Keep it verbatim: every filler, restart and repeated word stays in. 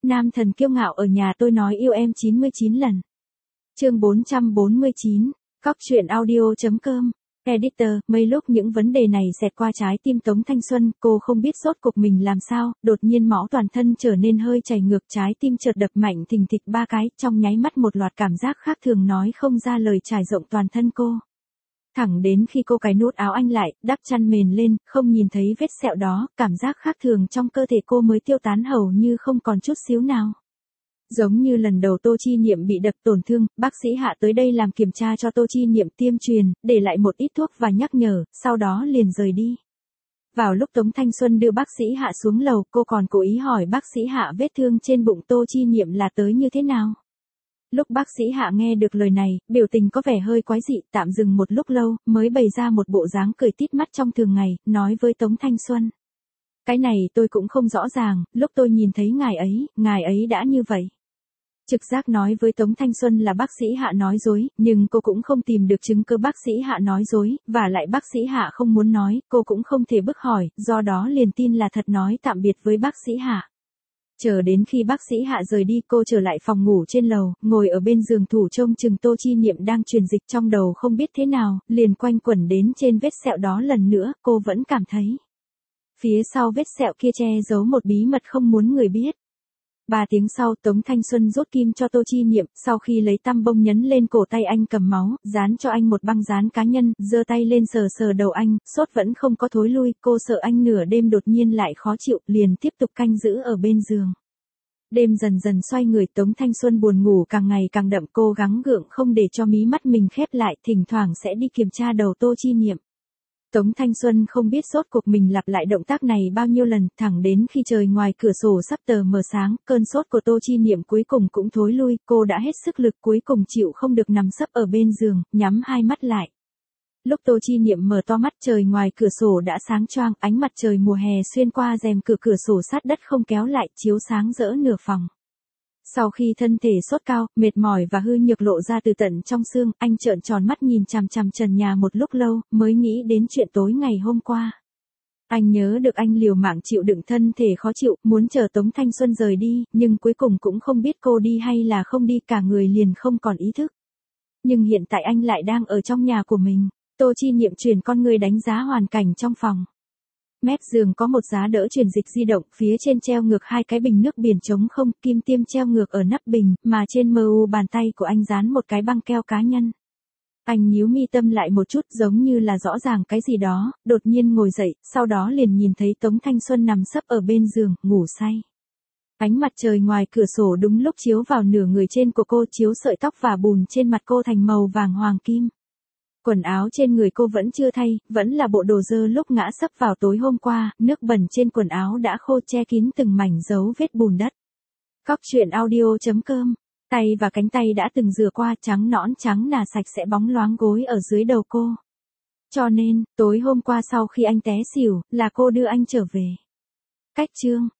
Nam thần kiêu ngạo ở nhà tôi nói yêu em chín mươi chín lần. Chương bốn trăm bốn mươi chín, Cóc truyện audio.com. Editor, mấy lúc những vấn đề này xẹt qua trái tim Tống Thanh Xuân, cô không biết rốt cuộc mình làm sao, đột nhiên máu toàn thân trở nên hơi chảy ngược, trái tim chợt đập mạnh thình thịch ba cái, trong nháy mắt một loạt cảm giác khác thường nói không ra lời trải rộng toàn thân cô. Thẳng đến khi cô cài nút áo anh lại, đắp chăn mền lên, không nhìn thấy vết sẹo đó, cảm giác khác thường trong cơ thể cô mới tiêu tán hầu như không còn chút xíu nào. Giống như lần đầu Tô Chi Niệm bị đập tổn thương, bác sĩ Hạ tới đây làm kiểm tra cho Tô Chi Niệm tiêm truyền, để lại một ít thuốc và nhắc nhở, sau đó liền rời đi. Vào lúc Tống Thanh Xuân đưa bác sĩ Hạ xuống lầu, cô còn cố ý hỏi bác sĩ Hạ vết thương trên bụng Tô Chi Niệm là tới như thế nào. Lúc bác sĩ Hạ nghe được lời này, biểu tình có vẻ hơi quái dị, tạm dừng một lúc lâu, mới bày ra một bộ dáng cười tít mắt trong thường ngày, nói với Tống Thanh Xuân. Cái này tôi cũng không rõ ràng, lúc tôi nhìn thấy ngài ấy, ngài ấy đã như vậy. Trực giác nói với Tống Thanh Xuân là bác sĩ Hạ nói dối, nhưng cô cũng không tìm được chứng cứ bác sĩ Hạ nói dối, và lại bác sĩ Hạ không muốn nói, cô cũng không thể bức hỏi, do đó liền tin là thật nói tạm biệt với bác sĩ Hạ. Chờ đến khi bác sĩ Hạ rời đi, cô trở lại phòng ngủ trên lầu, ngồi ở bên giường thủ trông chừng Tô Chi Niệm đang truyền dịch, trong đầu không biết thế nào, liền quanh quẩn đến trên vết sẹo đó lần nữa, cô vẫn cảm thấy. Phía sau vết sẹo kia che giấu một bí mật không muốn người biết. Ba tiếng sau, Tống Thanh Xuân rút kim cho Tô Chi Niệm, sau khi lấy tăm bông nhấn lên cổ tay anh cầm máu, dán cho anh một băng dán cá nhân, giơ tay lên sờ sờ đầu anh, sốt vẫn không có thối lui, cô sợ anh nửa đêm đột nhiên lại khó chịu, liền tiếp tục canh giữ ở bên giường. Đêm dần dần xoay người, Tống Thanh Xuân buồn ngủ càng ngày càng đậm, cố gắng gượng không để cho mí mắt mình khép lại, thỉnh thoảng sẽ đi kiểm tra đầu Tô Chi Niệm. Tống Thanh Xuân không biết rốt cuộc mình lặp lại động tác này bao nhiêu lần, thẳng đến khi trời ngoài cửa sổ sắp tờ mờ sáng, cơn sốt của Tô Chi Niệm cuối cùng cũng thối lui, cô đã hết sức lực cuối cùng chịu không được nằm sấp ở bên giường, nhắm hai mắt lại. Lúc Tô Chi Niệm mở to mắt, trời ngoài cửa sổ đã sáng choang, ánh mặt trời mùa hè xuyên qua rèm cửa cửa sổ sát đất không kéo lại, chiếu sáng rỡ nửa phòng. Sau khi thân thể sốt cao, mệt mỏi và hư nhược lộ ra từ tận trong xương, anh trợn tròn mắt nhìn chằm chằm trần nhà một lúc lâu, mới nghĩ đến chuyện tối ngày hôm qua. Anh nhớ được anh liều mạng chịu đựng thân thể khó chịu, muốn chờ Tống Thanh Xuân rời đi, nhưng cuối cùng cũng không biết cô đi hay là không đi, cả người liền không còn ý thức. Nhưng hiện tại anh lại đang ở trong nhà của mình. Tô Chi Niệm chuyển con người đánh giá hoàn cảnh trong phòng. Mép giường có một giá đỡ truyền dịch di động, phía trên treo ngược hai cái bình nước biển trống không, kim tiêm treo ngược ở nắp bình, mà trên mờ u bàn tay của anh dán một cái băng keo cá nhân. Anh nhíu mi tâm lại một chút, giống như là rõ ràng cái gì đó, đột nhiên ngồi dậy, sau đó liền nhìn thấy Tống Thanh Xuân nằm sấp ở bên giường, ngủ say. Ánh mặt trời ngoài cửa sổ đúng lúc chiếu vào nửa người trên của cô, chiếu sợi tóc và bùn trên mặt cô thành màu vàng hoàng kim. Quần áo trên người cô vẫn chưa thay, vẫn là bộ đồ dơ lúc ngã sấp vào tối hôm qua, nước bẩn trên quần áo đã khô che kín từng mảnh dấu vết bùn đất. Cóc truyện audio.com. Tay và cánh tay đã từng rửa qua, trắng nõn trắng nà sạch sẽ bóng loáng gối ở dưới đầu cô. Cho nên, tối hôm qua sau khi anh té xỉu, là cô đưa anh trở về. Cách chương.